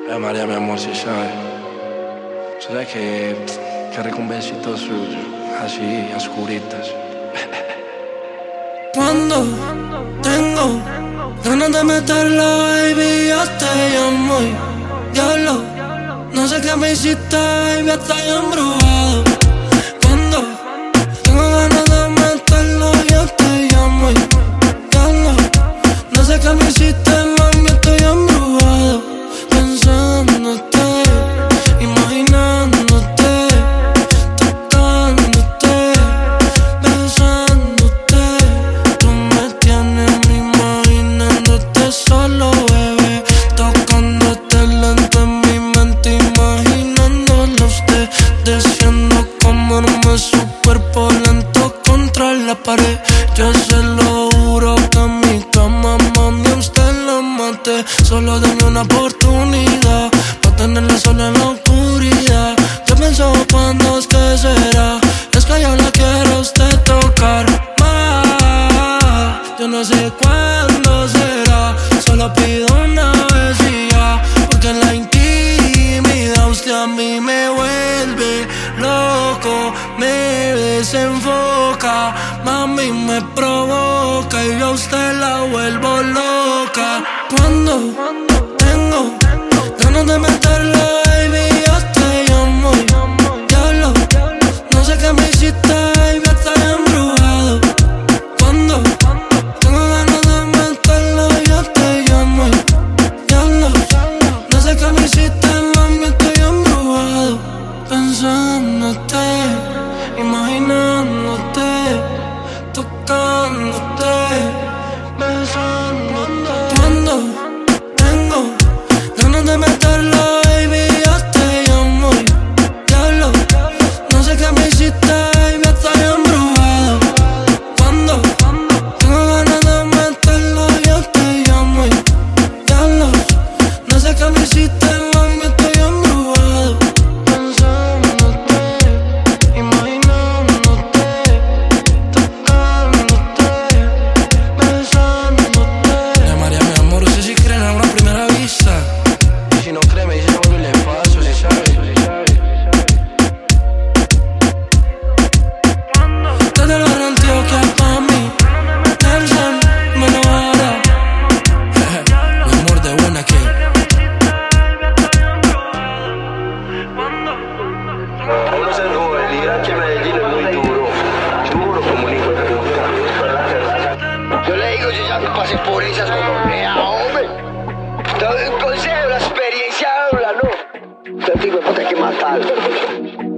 María, mi amor, si sabes. Sabes que rico un besito suyo, así, a oscuritas. Cuando tengo ganas de meterlo, baby, yo te llamo y diablo, no sé qué me hiciste, baby, estoy embrujado. Cuando tengo ganas de meterlo, yo te llamo y diablo, no sé qué me hiciste, mami, estoy embrujado. Pensándote, imaginándote, tocándote, besándote. Tú me tienes imaginándote solo, bebé, tocándote lento en mi mente, imaginándolo usted, deseando comerme su cuerpo lento contra la pared. Yo se lo juro que en mi cama, mami, a usted lo maté. Solo denme una oportunidad pa' tenerla sola en la oscuridad. Yo pienso cuándo es que será, es que yo la quiero a usted tocar más. Yo no sé cuándo será, solo pido una vez y ya, porque en la intimidad usted a mí me vuelve loco, me desenfoca, mami me provoca y yo a usted la vuelvo loca. Cuando tengo ganas de meterlo, baby, yo te llamo y diablo, no sé qué me hiciste, baby, estoy embrujado. Cuando tengo ganas de meterlo, yo te llamo y diablo, no sé qué me hiciste, mami, estoy embrujado. Pensándote, imaginándote, tocándote, besándote. Cuando tengo ganas de meterlo, baby, yo te llamo y diablo, no sé qué me hiciste, baby, estoy embrujado. Cuando tengo ganas de meterlo, yo te llamo y diablo, no sé qué me hiciste, mami, estoy embrujado. Pensándote, imaginándote, tocándote, besándote. María, mi amor, usted si cree en una primera vista. Y si no cree, me dice yo y le paso, si sabe. Desde la Antioquia pa' mí, Nelson, me lo hará. Mi amor de buena que Uno se joven y aquí en Medellín es muy duro, duro como un hijo de puta. Yo le digo, yo ya me pasé por esas gonorrea, hombre. Un consejo, la experiencia habla, ¿no? Este tipo de puta hay que matarlo.